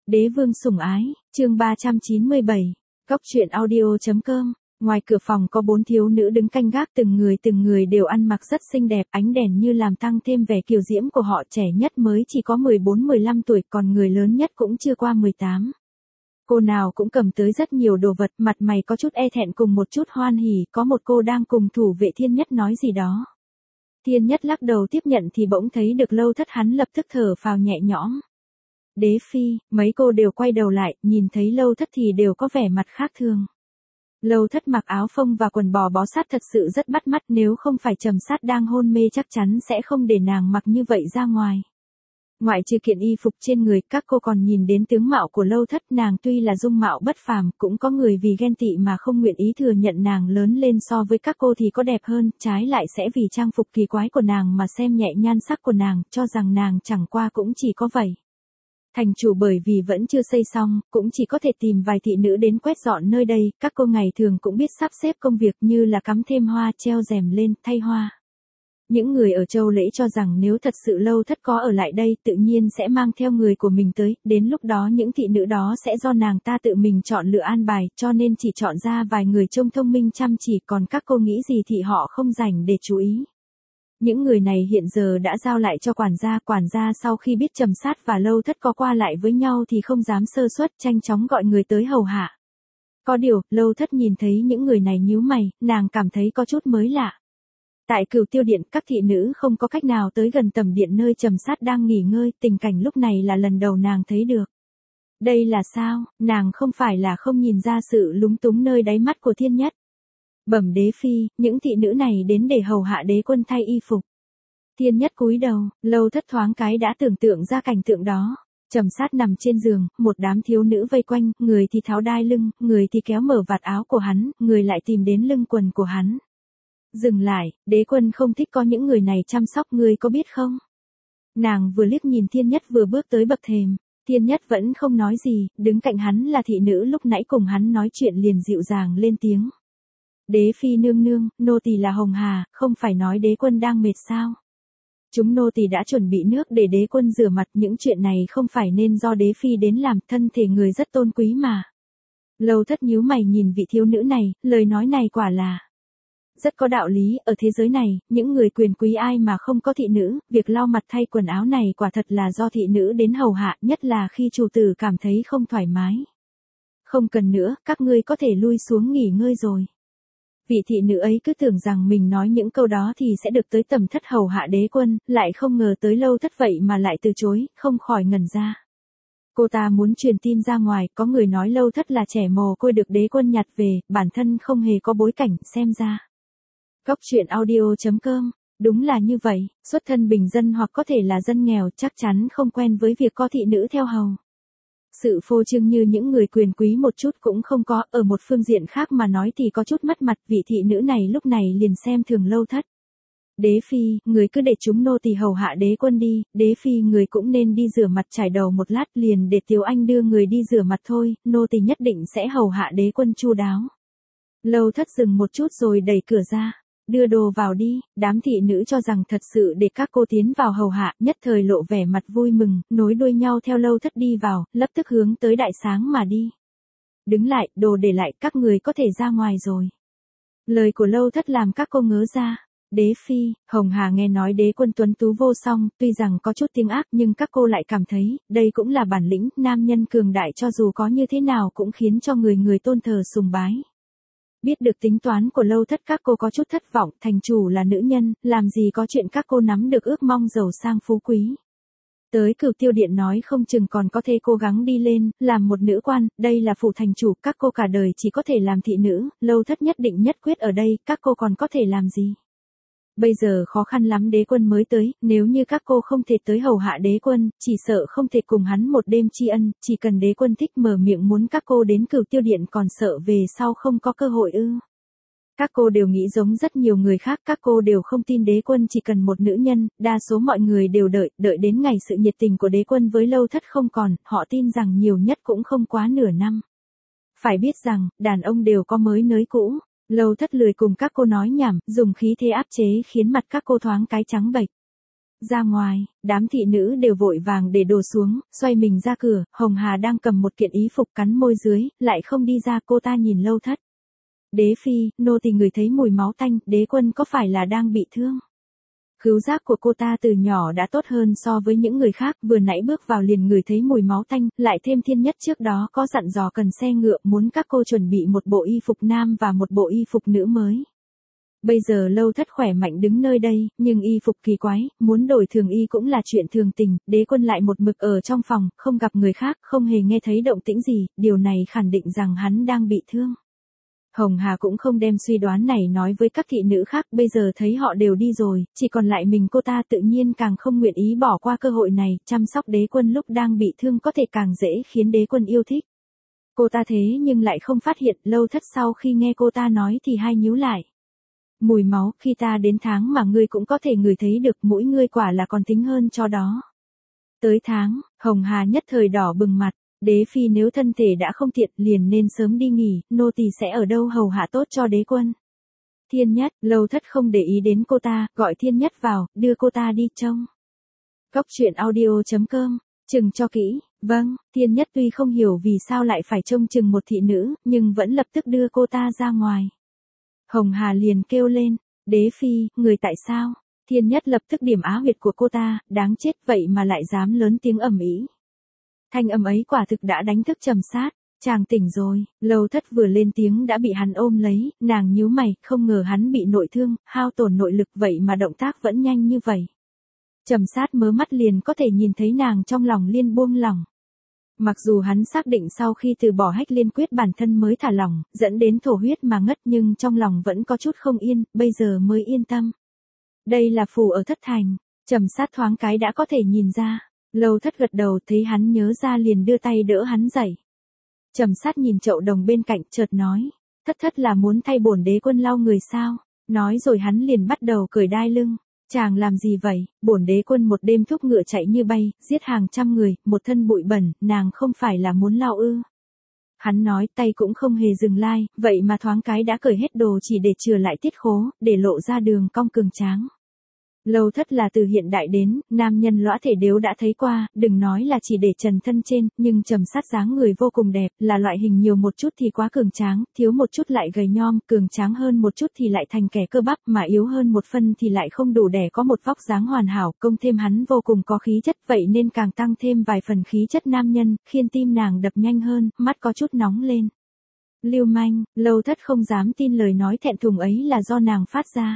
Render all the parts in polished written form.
Đế vương sủng ái, chương 397, Cóc truyện audio.com. Ngoài cửa phòng có 4 thiếu nữ đứng canh gác, từng người đều ăn mặc rất xinh đẹp, ánh đèn như làm tăng thêm vẻ kiều diễm của họ, trẻ nhất mới chỉ có 14-15 tuổi, còn người lớn nhất cũng chưa qua 18. Cô nào cũng cầm tới rất nhiều đồ vật, mặt mày có chút e thẹn cùng một chút hoan hỉ, có một cô đang cùng thủ vệ Thiên Nhất nói gì đó. Thiên Nhất lắc đầu tiếp nhận thì bỗng thấy được Lâu Thất, hắn lập tức thở phào nhẹ nhõm. Đế phi, mấy cô đều quay đầu lại, nhìn thấy Lâu Thất thì đều có vẻ mặt khác thường. Lâu Thất mặc áo phông và quần bò bó sát thật sự rất bắt mắt, nếu không phải Trầm Sát đang hôn mê chắc chắn sẽ không để nàng mặc như vậy ra ngoài. Ngoại trừ kiện y phục trên người, các cô còn nhìn đến tướng mạo của Lâu Thất, nàng tuy là dung mạo bất phàm, cũng có người vì ghen tị mà không nguyện ý thừa nhận nàng lớn lên so với các cô thì có đẹp hơn, trái lại sẽ vì trang phục kỳ quái của nàng mà xem nhẹ nhan sắc của nàng, cho rằng nàng chẳng qua cũng chỉ có vậy. Thành chủ bởi vì vẫn chưa xây xong, cũng chỉ có thể tìm vài thị nữ đến quét dọn nơi đây, các cô ngày thường cũng biết sắp xếp công việc như là cắm thêm hoa, treo rèm lên, thay hoa. Những người ở Châu Lễ cho rằng nếu thật sự Lâu Thất có ở lại đây tự nhiên sẽ mang theo người của mình tới, đến lúc đó những thị nữ đó sẽ do nàng ta tự mình chọn lựa an bài, cho nên chỉ chọn ra vài người trông thông minh chăm chỉ, còn các cô nghĩ gì thì họ không rảnh để chú ý. Những người này hiện giờ đã giao lại cho quản gia sau khi biết Trầm Sát và Lâu Thất có qua lại với nhau thì không dám sơ suất, nhanh chóng gọi người tới hầu hạ. Có điều, Lâu Thất nhìn thấy những người này nhíu mày, nàng cảm thấy có chút mới lạ. Tại Cửu Tiêu Điện, các thị nữ không có cách nào tới gần tầm điện nơi Trầm Sát đang nghỉ ngơi, tình cảnh lúc này là lần đầu nàng thấy được. Đây là sao, nàng không phải là không nhìn ra sự lúng túng nơi đáy mắt của Thiên Nhất. Bẩm đế phi, những thị nữ này đến để hầu hạ đế quân thay y phục. Thiên Nhất cúi đầu, Lâu Thất thoáng cái đã tưởng tượng ra cảnh tượng đó. Trầm Sát nằm trên giường, một đám thiếu nữ vây quanh, người thì tháo đai lưng, người thì kéo mở vạt áo của hắn, người lại tìm đến lưng quần của hắn. Dừng lại, đế quân không thích có những người này chăm sóc, ngươi có biết không? Nàng vừa liếc nhìn Thiên Nhất vừa bước tới bậc thềm. Thiên Nhất vẫn không nói gì, đứng cạnh hắn là thị nữ lúc nãy cùng hắn nói chuyện liền dịu dàng lên tiếng. Đế phi nương nương, nô tỳ là Hồng Hà, không phải nói đế quân đang mệt sao? Chúng nô tỳ đã chuẩn bị nước để đế quân rửa mặt, những chuyện này không phải nên do đế phi đến làm, thân thể người rất tôn quý mà. Lâu Thất nhíu mày nhìn vị thiếu nữ này, lời nói này quả là rất có đạo lý, ở thế giới này, những người quyền quý ai mà không có thị nữ, việc lau mặt thay quần áo này quả thật là do thị nữ đến hầu hạ, nhất là khi chủ tử cảm thấy không thoải mái. Không cần nữa, các ngươi có thể lui xuống nghỉ ngơi rồi. Vị thị nữ ấy cứ tưởng rằng mình nói những câu đó thì sẽ được tới tầm thất hầu hạ đế quân, lại không ngờ tới Lâu Thất vậy mà lại từ chối, không khỏi ngẩn ra. Cô ta muốn truyền tin ra ngoài, có người nói Lâu Thất là trẻ mồ côi được đế quân nhặt về, bản thân không hề có bối cảnh, xem ra. Cóc truyện audio.com, đúng là như vậy, xuất thân bình dân hoặc có thể là dân nghèo chắc chắn không quen với việc có thị nữ theo hầu. Sự phô trương như những người quyền quý một chút cũng không có, ở một phương diện khác mà nói thì có chút mất mặt, vị thị nữ này lúc này liền xem thường Lâu Thất. Đế phi, người cứ để chúng nô tỳ hầu hạ đế quân đi, đế phi người cũng nên đi rửa mặt chải đầu một lát, liền để Tiểu Anh đưa người đi rửa mặt thôi, nô tỳ nhất định sẽ hầu hạ đế quân chu đáo. Lâu Thất dừng một chút rồi đẩy cửa ra. Đưa đồ vào đi, đám thị nữ cho rằng thật sự để các cô tiến vào hầu hạ, nhất thời lộ vẻ mặt vui mừng, nối đuôi nhau theo Lâu Thất đi vào, lập tức hướng tới đại sáng mà đi. Đứng lại, đồ để lại, các người có thể ra ngoài rồi. Lời của Lâu Thất làm các cô ngớ ra. Đế phi, Hồng Hà nghe nói đế quân tuấn tú vô song, tuy rằng có chút tiếng ác nhưng các cô lại cảm thấy, đây cũng là bản lĩnh, nam nhân cường đại cho dù có như thế nào cũng khiến cho người tôn thờ sùng bái. Biết được tính toán của Lâu Thất các cô có chút thất vọng, thành chủ là nữ nhân, làm gì có chuyện các cô nắm được ước mong giàu sang phú quý. Tới Cửu Tiêu Điện nói không chừng còn có thể cố gắng đi lên, làm một nữ quan, đây là phủ thành chủ, các cô cả đời chỉ có thể làm thị nữ, Lâu Thất nhất định nhất quyết ở đây, các cô còn có thể làm gì. Bây giờ khó khăn lắm đế quân mới tới, nếu như các cô không thể tới hầu hạ đế quân, chỉ sợ không thể cùng hắn một đêm tri ân, chỉ cần đế quân thích mở miệng muốn các cô đến Cửu Tiêu Điện còn sợ về sau không có cơ hội ư. Các cô đều nghĩ giống rất nhiều người khác, các cô đều không tin đế quân chỉ cần một nữ nhân, đa số mọi người đều đợi đến ngày sự nhiệt tình của đế quân với Lâu Thất không còn, họ tin rằng nhiều nhất cũng không quá nửa năm. Phải biết rằng, đàn ông đều có mới nới cũ. Lâu Thất lười cùng các cô nói nhảm, dùng khí thế áp chế khiến mặt các cô thoáng cái trắng bệch. Ra ngoài, đám thị nữ đều vội vàng để đồ xuống, xoay mình ra cửa, Hồng Hà đang cầm một kiện y phục cắn môi dưới, lại không đi ra. Cô ta nhìn Lâu Thất. Đế phi, nô tỳ ngửi thấy mùi máu tanh, đế quân có phải là đang bị thương? Khứu giác của cô ta từ nhỏ đã tốt hơn so với những người khác, vừa nãy bước vào liền ngửi thấy mùi máu tanh, lại thêm Thiên Nhất trước đó có dặn dò cần xe ngựa, muốn các cô chuẩn bị một bộ y phục nam và một bộ y phục nữ mới. Bây giờ Lâu Thất khỏe mạnh đứng nơi đây, nhưng y phục kỳ quái, muốn đổi thường y cũng là chuyện thường tình, đế quân lại một mực ở trong phòng, không gặp người khác, không hề nghe thấy động tĩnh gì, điều này khẳng định rằng hắn đang bị thương. Hồng Hà cũng không đem suy đoán này nói với các thị nữ khác, bây giờ thấy họ đều đi rồi, chỉ còn lại mình cô ta, tự nhiên càng không nguyện ý bỏ qua cơ hội này, chăm sóc đế quân lúc đang bị thương có thể càng dễ khiến đế quân yêu thích. Cô ta thế nhưng lại không phát hiện. Lâu Thất sau khi nghe cô ta nói thì hai nhíu lại. Mùi máu, khi ta đến tháng mà ngươi cũng có thể ngửi thấy được, mũi ngươi quả là còn tính hơn cho đó. Tới tháng, Hồng Hà nhất thời đỏ bừng mặt. Đế phi nếu thân thể đã không tiện liền nên sớm đi nghỉ, nô tỳ sẽ ở đâu hầu hạ tốt cho đế quân. Thiên Nhất, Lâu Thất không để ý đến cô ta, gọi Thiên Nhất vào, đưa cô ta đi trông. Cốc truyện audio.com, chừng cho kỹ. Vâng, Thiên Nhất tuy không hiểu vì sao lại phải trông chừng một thị nữ, nhưng vẫn lập tức đưa cô ta ra ngoài. Hồng Hà liền kêu lên, đế phi, người tại sao? Thiên Nhất lập tức điểm á huyệt của cô ta, đáng chết vậy mà lại dám lớn tiếng ầm ĩ. Thanh âm ấy quả thực đã đánh thức Trầm Sát. Chàng tỉnh rồi. Lâu Thất vừa lên tiếng đã bị hắn ôm lấy, nàng nhíu mày, không ngờ hắn bị nội thương, hao tổn nội lực, vậy mà động tác vẫn nhanh như vậy. Trầm Sát mớ mắt liền có thể nhìn thấy nàng trong lòng liên buông lỏng. Mặc dù hắn xác định sau khi từ bỏ Hách Liên Quyết bản thân mới thả lỏng, dẫn đến thổ huyết mà ngất, nhưng trong lòng vẫn có chút không yên, bây giờ mới yên tâm. Đây là phù ở Thất Thành. Trầm Sát thoáng cái đã có thể nhìn ra. Lâu Thất gật đầu, thấy hắn nhớ ra liền đưa tay đỡ hắn dậy. Trầm Sát nhìn chậu đồng bên cạnh, chợt nói, Thất là muốn thay bổn đế quân lau người sao? Nói rồi hắn liền bắt đầu cởi đai lưng. Chàng làm gì vậy? Bổn đế quân một đêm thúc ngựa chạy như bay, giết hàng trăm người, một thân bụi bẩn, nàng không phải là muốn lau ư? Hắn nói, tay cũng không hề dừng lai, vậy mà thoáng cái đã cởi hết đồ chỉ để chừa lại tiết khố, để lộ ra đường cong cường tráng. Lâu Thất là từ hiện đại đến, nam nhân lõa thể đều đã thấy qua, đừng nói là chỉ để trần thân trên, nhưng Trầm Sát dáng người vô cùng đẹp, là loại hình nhiều một chút thì quá cường tráng, thiếu một chút lại gầy nhom, cường tráng hơn một chút thì lại thành kẻ cơ bắp, mà yếu hơn một phân thì lại không đủ để có một vóc dáng hoàn hảo, công thêm hắn vô cùng có khí chất, vậy nên càng tăng thêm vài phần khí chất nam nhân, khiến tim nàng đập nhanh hơn, mắt có chút nóng lên. Lưu manh, Lâu Thất không dám tin lời nói thẹn thùng ấy là do nàng phát ra.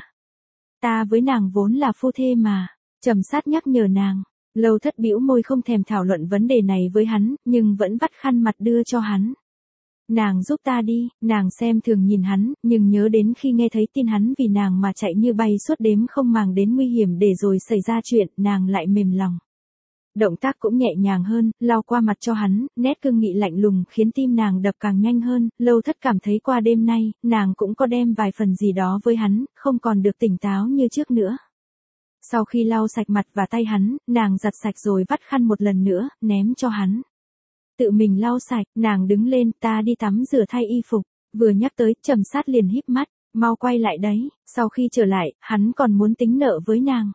Ta với nàng vốn là phu thê mà. Trầm Sát nhắc nhở nàng. Lâu Thất bĩu môi không thèm thảo luận vấn đề này với hắn, nhưng vẫn vắt khăn mặt đưa cho hắn. Nàng giúp ta đi. Nàng xem thường nhìn hắn, nhưng nhớ đến khi nghe thấy tin hắn vì nàng mà chạy như bay suốt đêm không màng đến nguy hiểm để rồi xảy ra chuyện, nàng lại mềm lòng. Động tác cũng nhẹ nhàng hơn, lau qua mặt cho hắn, nét cương nghị lạnh lùng khiến tim nàng đập càng nhanh hơn. Lâu Thất cảm thấy qua đêm nay, nàng cũng có đem vài phần gì đó với hắn, không còn được tỉnh táo như trước nữa. Sau khi lau sạch mặt và tay hắn, nàng giặt sạch rồi vắt khăn một lần nữa, ném cho hắn. Tự mình lau sạch, nàng đứng lên, ta đi tắm rửa thay y phục. Vừa nhắc tới, Trầm Sát liền híp mắt, mau quay lại đấy. Sau khi trở lại, hắn còn muốn tính nợ với nàng.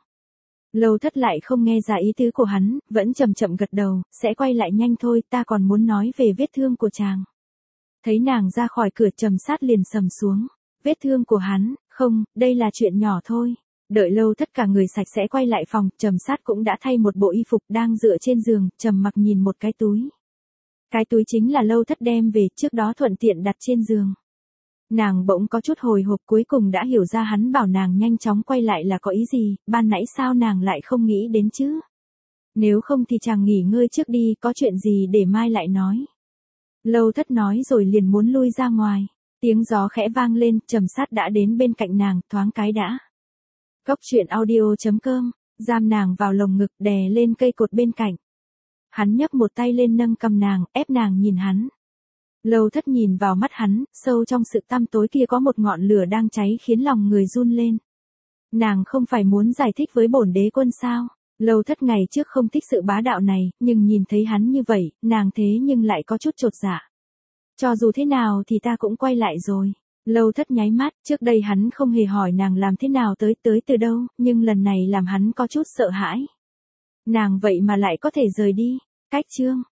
Lâu Thất lại không nghe ra ý tứ của hắn, vẫn chậm chậm gật đầu, sẽ quay lại nhanh thôi, ta còn muốn nói về vết thương của chàng. Thấy nàng ra khỏi cửa, Trầm Sát liền sầm xuống. Vết thương của hắn, không, đây là chuyện nhỏ thôi. Đợi Lâu Thất cả người sạch sẽ quay lại phòng, Trầm Sát cũng đã thay một bộ y phục đang dựa trên giường, trầm mặc nhìn một cái túi. Cái túi chính là Lâu Thất đem về, trước đó thuận tiện đặt trên giường. Nàng bỗng có chút hồi hộp, cuối cùng đã hiểu ra hắn bảo nàng nhanh chóng quay lại là có ý gì, ban nãy sao nàng lại không nghĩ đến chứ? Nếu không thì chàng nghỉ ngơi trước đi, có chuyện gì để mai lại nói. Lâu Thất nói rồi liền muốn lui ra ngoài. Tiếng gió khẽ vang lên, Trầm Sát đã đến bên cạnh nàng, thoáng cái đã. Cốc truyện audio.com, giam nàng vào lồng ngực, đè lên cây cột bên cạnh. Hắn nhấc một tay lên nâng cầm nàng, ép nàng nhìn hắn. Lâu Thất nhìn vào mắt hắn, sâu trong sự tăm tối kia có một ngọn lửa đang cháy khiến lòng người run lên. Nàng không phải muốn giải thích với bổn đế quân sao? Lâu Thất ngày trước không thích sự bá đạo này, nhưng nhìn thấy hắn như vậy, nàng thế nhưng lại có chút chột dạ. Cho dù thế nào thì ta cũng quay lại rồi. Lâu Thất nháy mắt, trước đây hắn không hề hỏi nàng làm thế nào tới từ đâu, nhưng lần này làm hắn có chút sợ hãi. Nàng vậy mà lại có thể rời đi. Cách chương